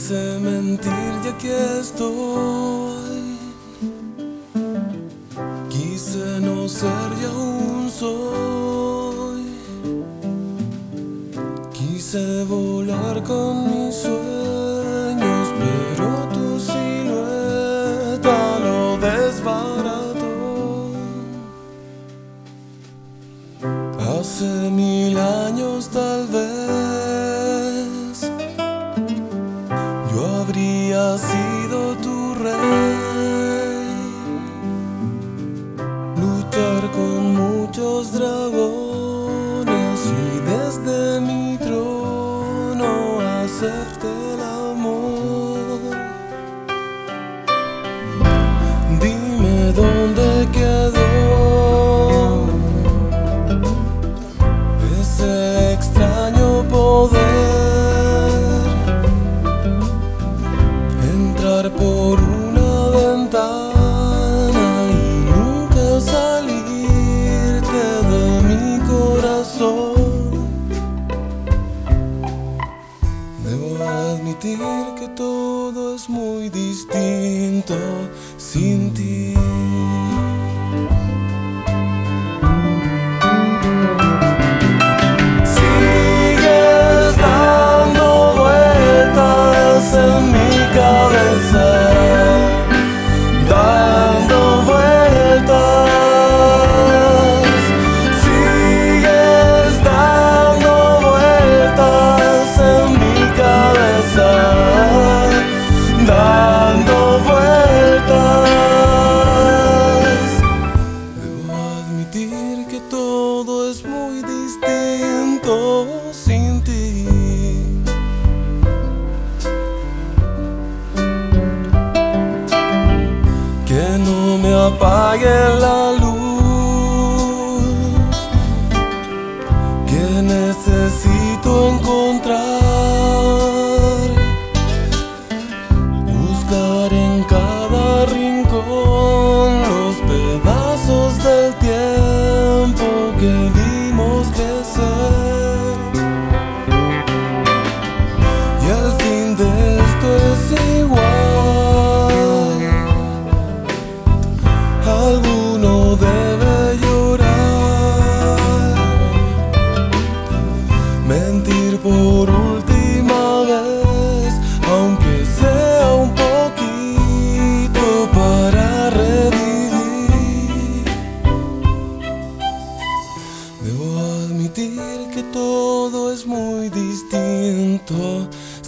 Quise mentir y aquí estoy. Quise no ser y aún soy. Quise volar con mis sueños, pero tu silueta lo desbarató. Hace 1000 años tal vez yo habría sido tu rey. Luchar con muchos dragones y desde mi trono hacerte el amor. Dime dónde quedó ese extraño poder. Entrar por una ventana y nunca salirte de mi corazón. Debo admitir que todo es muy distinto sin ti. Sigues dando vueltas en mi cabeza, dando vueltas. Sigues dando vueltas en mi cabeza, dando vueltas. Debo admitir que todo es muy distinto sin ti. Que no me apague la luz que necesito encontrar. Buscar en cada rincón los pedazos del tiempo que vimos crecer. Y al fin de esto es igual. Alguno debe llorar, mentir por última vez, aunque sea un poquito para revivir. Debo admitir que todo es muy distinto